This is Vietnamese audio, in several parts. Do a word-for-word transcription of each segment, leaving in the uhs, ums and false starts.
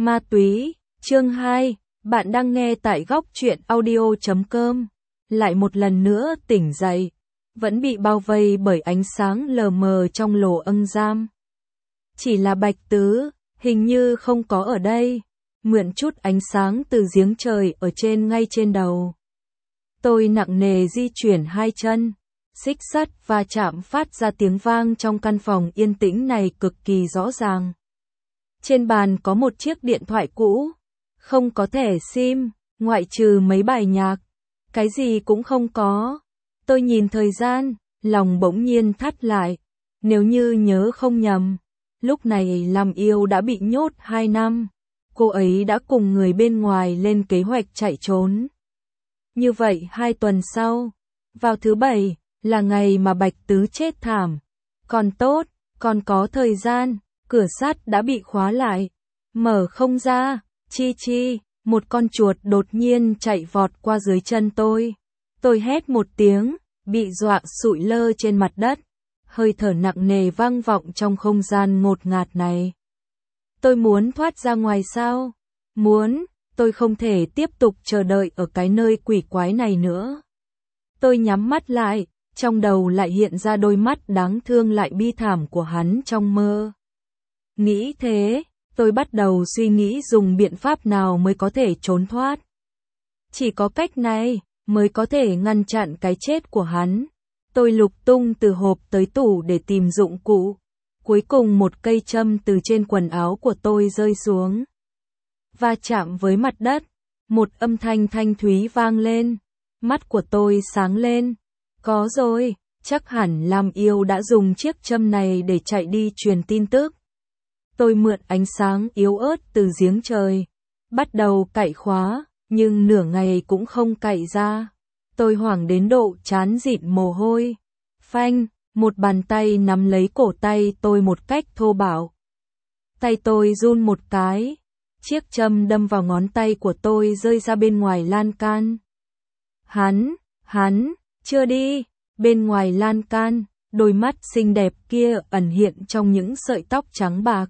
Ma túy, chương hai, bạn đang nghe tại góc truyện audio chấm com. Lại một lần nữa tỉnh dậy, vẫn bị bao vây bởi ánh sáng lờ mờ trong lỗ ân giam. Chỉ là Bạch Tứ, hình như không có ở đây, mượn chút ánh sáng từ giếng trời ở trên ngay trên đầu. Tôi nặng nề di chuyển hai chân, xích sắt va chạm phát ra tiếng vang trong căn phòng yên tĩnh này cực kỳ rõ ràng. Trên bàn có một chiếc điện thoại cũ, không có thẻ sim, ngoại trừ mấy bài nhạc, cái gì cũng không có. Tôi nhìn thời gian, lòng bỗng nhiên thắt lại, nếu như nhớ không nhầm, lúc này Lam Yêu đã bị nhốt hai năm, cô ấy đã cùng người bên ngoài lên kế hoạch chạy trốn. Như vậy hai tuần sau, vào thứ bảy, là ngày mà Bạch Tứ chết thảm. Còn tốt, còn có thời gian, cửa sắt đã bị khóa lại, mở không ra. Chi chi, một con chuột đột nhiên chạy vọt qua dưới chân tôi. Tôi hét một tiếng, bị dọa sụi lơ trên mặt đất. Hơi thở nặng nề vang vọng trong không gian ngột ngạt này. Tôi muốn thoát ra ngoài sao? Muốn, tôi không thể tiếp tục chờ đợi ở cái nơi quỷ quái này nữa. Tôi nhắm mắt lại, trong đầu lại hiện ra đôi mắt đáng thương lại bi thảm của hắn trong mơ. Nghĩ thế, tôi bắt đầu suy nghĩ dùng biện pháp nào mới có thể trốn thoát. Chỉ có cách này mới có thể ngăn chặn cái chết của hắn. Tôi lục tung từ hộp tới tủ để tìm dụng cụ. Cuối cùng một cây châm từ trên quần áo của tôi rơi xuống, va chạm với mặt đất. Một âm thanh thanh thúy vang lên. Mắt của tôi sáng lên. Có rồi, chắc hẳn Lam Yêu đã dùng chiếc châm này để chạy đi truyền tin tức. Tôi mượn ánh sáng yếu ớt từ giếng trời, bắt đầu cạy khóa, nhưng nửa ngày cũng không cạy ra. Tôi hoảng đến độ trán dịn mồ hôi. Phanh, một bàn tay nắm lấy cổ tay tôi một cách thô bạo. Tay tôi run một cái, chiếc châm đâm vào ngón tay của tôi rơi ra bên ngoài lan can. Hắn, hắn, chưa đi, bên ngoài lan can, đôi mắt xinh đẹp kia ẩn hiện trong những sợi tóc trắng bạc.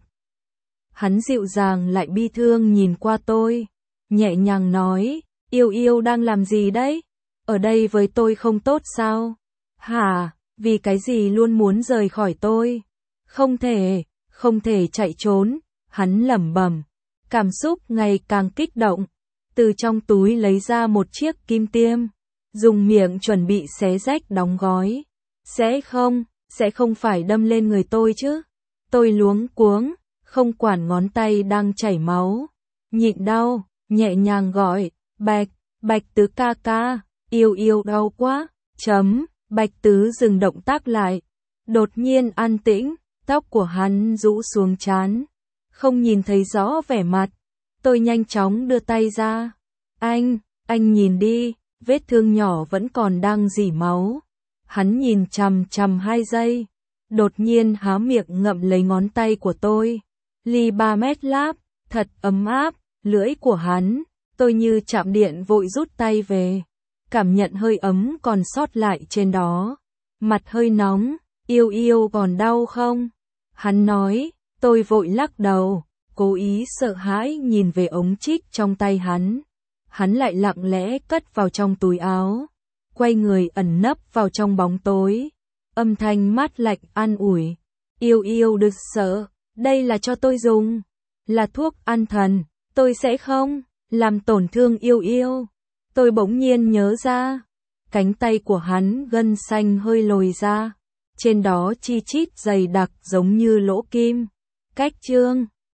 Hắn dịu dàng lại bi thương nhìn qua tôi, nhẹ nhàng nói, Yêu Yêu đang làm gì đấy? Ở đây với tôi không tốt sao? Hả, vì cái gì luôn muốn rời khỏi tôi? Không thể, không thể chạy trốn, hắn lẩm bẩm, cảm xúc ngày càng kích động, từ trong túi lấy ra một chiếc kim tiêm, dùng miệng chuẩn bị xé rách đóng gói. Sẽ không, sẽ không phải đâm lên người tôi chứ? Tôi luống cuống, không quản ngón tay đang chảy máu, nhịn đau, nhẹ nhàng gọi, Bạch, Bạch Tứ ca ca, Yêu Yêu đau quá, chấm, Bạch Tứ dừng động tác lại, đột nhiên an tĩnh, tóc của hắn rũ xuống trán, không nhìn thấy rõ vẻ mặt. Tôi nhanh chóng đưa tay ra, anh, anh nhìn đi, vết thương nhỏ vẫn còn đang rỉ máu. Hắn nhìn chằm chằm hai giây, đột nhiên há miệng ngậm lấy ngón tay của tôi. Ly ba mét láp, thật ấm áp, lưỡi của hắn, tôi như chạm điện vội rút tay về, cảm nhận hơi ấm còn sót lại trên đó. Mặt hơi nóng, Yêu Yêu còn đau không? Hắn nói, tôi vội lắc đầu, cố ý sợ hãi nhìn về ống trích trong tay hắn. Hắn lại lặng lẽ cất vào trong túi áo, quay người ẩn nấp vào trong bóng tối. Âm thanh mát lạnh an ủi, Yêu Yêu đừng sợ. Đây là cho tôi dùng, là thuốc an thần, tôi sẽ không làm tổn thương Yêu Yêu. Tôi bỗng nhiên nhớ ra, cánh tay của hắn gân xanh hơi lồi ra, trên đó chi chít dày đặc giống như lỗ kim. Cách chương